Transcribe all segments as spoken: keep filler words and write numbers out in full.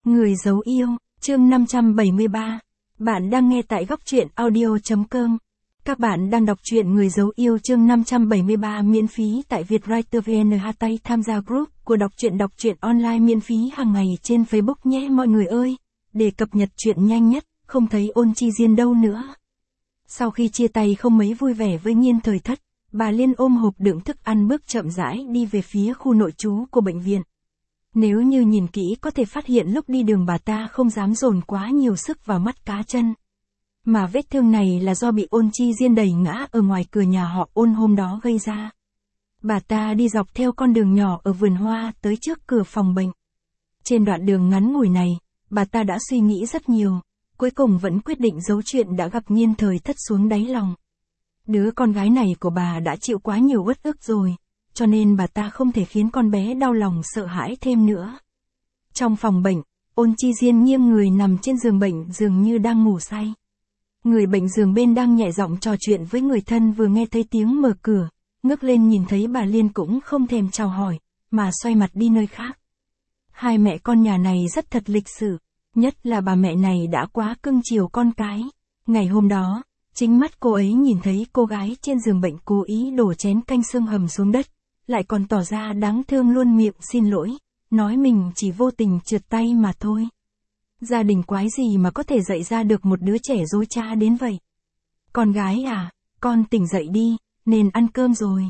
Người giấu yêu, chương năm trăm bảy mươi ba. Bạn đang nghe tại góc truyện audio.com. Các bạn đang đọc truyện Người giấu yêu chương năm trăm bảy mươi ba miễn phí tại Vietwriter vê en. Hashtag tham gia group của đọc truyện đọc truyện online miễn phí hàng ngày trên Facebook nhé mọi người ơi. Để cập nhật truyện nhanh nhất, không thấy Ôn Chi Diên đâu nữa. Sau khi chia tay không mấy vui vẻ với Nhiên Thời Thất, bà Liên ôm hộp đựng thức ăn bước chậm rãi đi về phía khu nội trú của bệnh viện. Nếu như nhìn kỹ có thể phát hiện lúc đi đường bà ta không dám dồn quá nhiều sức vào mắt cá chân. Mà vết thương này là do bị Ôn Chi Diên đẩy ngã ở ngoài cửa nhà họ Ôn hôm đó gây ra. Bà ta đi dọc theo con đường nhỏ ở vườn hoa tới trước cửa phòng bệnh. Trên đoạn đường ngắn ngủi này, bà ta đã suy nghĩ rất nhiều, cuối cùng vẫn quyết định giấu chuyện đã gặp Nhiên Thời Thất xuống đáy lòng. Đứa con gái này của bà đã chịu quá nhiều uất ức rồi, cho nên bà ta không thể khiến con bé đau lòng sợ hãi thêm nữa. Trong phòng bệnh, Ôn Chi Diên nghiêng người nằm trên giường bệnh dường như đang ngủ say. Người bệnh giường bên đang nhẹ giọng trò chuyện với người thân vừa nghe thấy tiếng mở cửa, ngước lên nhìn thấy bà Liên cũng không thèm chào hỏi, mà xoay mặt đi nơi khác. Hai mẹ con nhà này rất thật lịch sự, nhất là bà mẹ này đã quá cưng chiều con cái. Ngày hôm đó, chính mắt cô ấy nhìn thấy cô gái trên giường bệnh cố ý đổ chén canh xương hầm xuống đất, lại còn tỏ ra đáng thương luôn miệng xin lỗi, nói mình chỉ vô tình trượt tay mà thôi. Gia đình quái gì mà có thể dạy ra được một đứa trẻ dối trá đến vậy? Con gái à, con tỉnh dậy đi, nên ăn cơm rồi.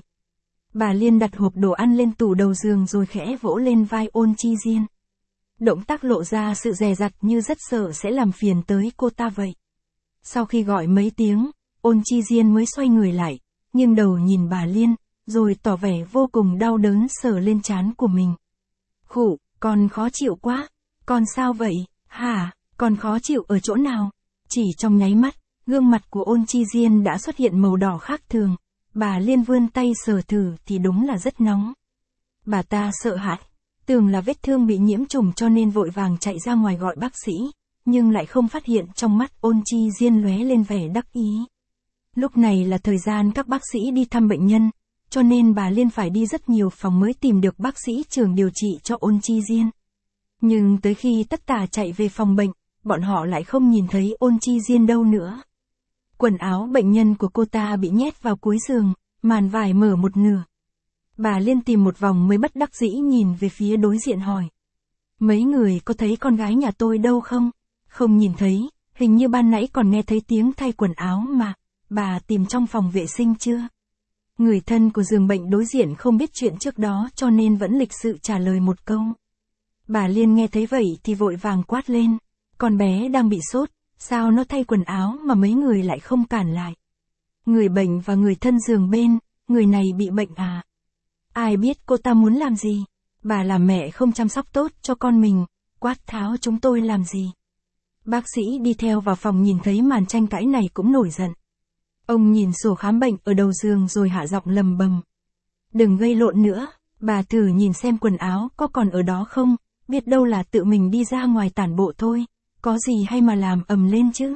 Bà Liên đặt hộp đồ ăn lên tủ đầu giường rồi khẽ vỗ lên vai Ôn Chi Diên. Động tác lộ ra sự dè dặt như rất sợ sẽ làm phiền tới cô ta vậy. Sau khi gọi mấy tiếng, Ôn Chi Diên mới xoay người lại, nghiêng đầu nhìn bà Liên, rồi tỏ vẻ vô cùng đau đớn sờ lên trán của mình. Khụ, con khó chịu quá, con sao vậy, hả, con khó chịu ở chỗ nào? Chỉ trong nháy mắt, gương mặt của Ôn Chi Diên đã xuất hiện màu đỏ khác thường, bà Liên vươn tay sờ thử thì đúng là rất nóng. Bà ta sợ hãi, tưởng là vết thương bị nhiễm trùng cho nên vội vàng chạy ra ngoài gọi bác sĩ, nhưng lại không phát hiện trong mắt Ôn Chi Diên lóe lên vẻ đắc ý. Lúc này là thời gian các bác sĩ đi thăm bệnh nhân, cho nên bà Liên phải đi rất nhiều phòng mới tìm được bác sĩ trưởng điều trị cho Ôn Chi Diên. Nhưng tới khi tất cả chạy về phòng bệnh, bọn họ lại không nhìn thấy Ôn Chi Diên đâu nữa. Quần áo bệnh nhân của cô ta bị nhét vào cuối giường, màn vải mở một nửa. Bà Liên tìm một vòng mới bất đắc dĩ nhìn về phía đối diện hỏi. Mấy người có thấy con gái nhà tôi đâu không? Không nhìn thấy, hình như ban nãy còn nghe thấy tiếng thay quần áo mà. Bà tìm trong phòng vệ sinh chưa? Người thân của giường bệnh đối diện không biết chuyện trước đó cho nên vẫn lịch sự trả lời một câu. Bà Liên nghe thấy vậy thì vội vàng quát lên. Con bé đang bị sốt, sao nó thay quần áo mà mấy người lại không cản lại? Người bệnh và người thân giường bên, người này bị bệnh à? Ai biết cô ta muốn làm gì? Bà làm mẹ không chăm sóc tốt cho con mình, quát tháo chúng tôi làm gì? Bác sĩ đi theo vào phòng nhìn thấy màn tranh cãi này cũng nổi giận. Ông nhìn sổ khám bệnh ở đầu giường rồi hạ giọng lầm bầm. Đừng gây lộn nữa, bà thử nhìn xem quần áo có còn ở đó không, biết đâu là tự mình đi ra ngoài tản bộ thôi, có gì hay mà làm ầm lên chứ.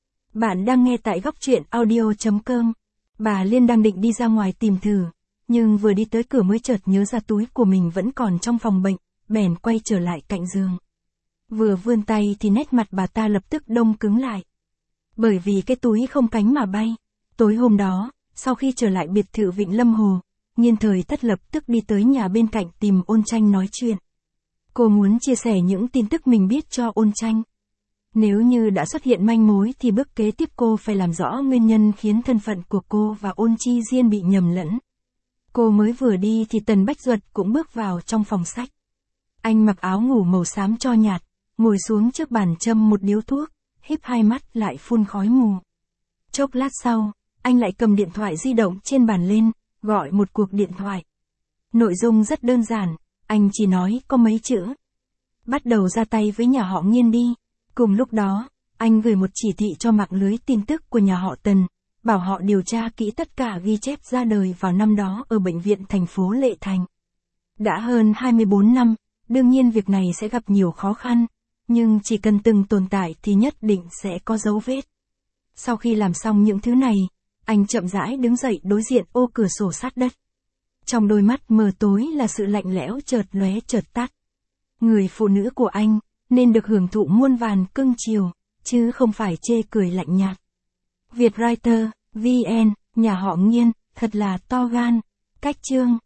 Bạn đang nghe tại góc truyện audio.com. Bà Liên đang định đi ra ngoài tìm thử, nhưng vừa đi tới cửa mới chợt nhớ ra túi của mình vẫn còn trong phòng bệnh, bèn quay trở lại cạnh giường. Vừa vươn tay thì nét mặt bà ta lập tức đông cứng lại. Bởi vì cái túi không cánh mà bay. Tối hôm đó, sau khi trở lại biệt thự Vịnh Lâm Hồ, Nhiên Thời Thất lập tức đi tới nhà bên cạnh tìm Ôn Tranh nói chuyện. Cô muốn chia sẻ những tin tức mình biết cho Ôn Tranh. Nếu như đã xuất hiện manh mối thì bước kế tiếp cô phải làm rõ nguyên nhân khiến thân phận của cô và Ôn Chi Diên bị nhầm lẫn. Cô mới vừa đi thì Tần Bách Duật cũng bước vào trong phòng sách. Anh mặc áo ngủ màu xám cho nhạt, ngồi xuống trước bàn châm một điếu thuốc, híp hai mắt lại phun khói mù. Chốc lát sau, anh lại cầm điện thoại di động trên bàn lên, gọi một cuộc điện thoại. Nội dung rất đơn giản, anh chỉ nói có mấy chữ. Bắt đầu ra tay với nhà họ Nhiên đi. Cùng lúc đó, anh gửi một chỉ thị cho mạng lưới tin tức của nhà họ Tần, bảo họ điều tra kỹ tất cả ghi chép ra đời vào năm đó ở bệnh viện thành phố Lệ Thành. Đã hơn hai mươi bốn năm, đương nhiên việc này sẽ gặp nhiều khó khăn, nhưng chỉ cần từng tồn tại thì nhất định sẽ có dấu vết. Sau khi làm xong những thứ này, anh chậm rãi đứng dậy đối diện ô cửa sổ sát đất. Trong đôi mắt mờ tối là sự lạnh lẽo chợt lóe chợt tắt. Người phụ nữ của anh, nên được hưởng thụ muôn vàn cưng chiều, chứ không phải chê cười lạnh nhạt. Vietwriter, vê en, nhà họ Nghiên, thật là to gan. Cách chương.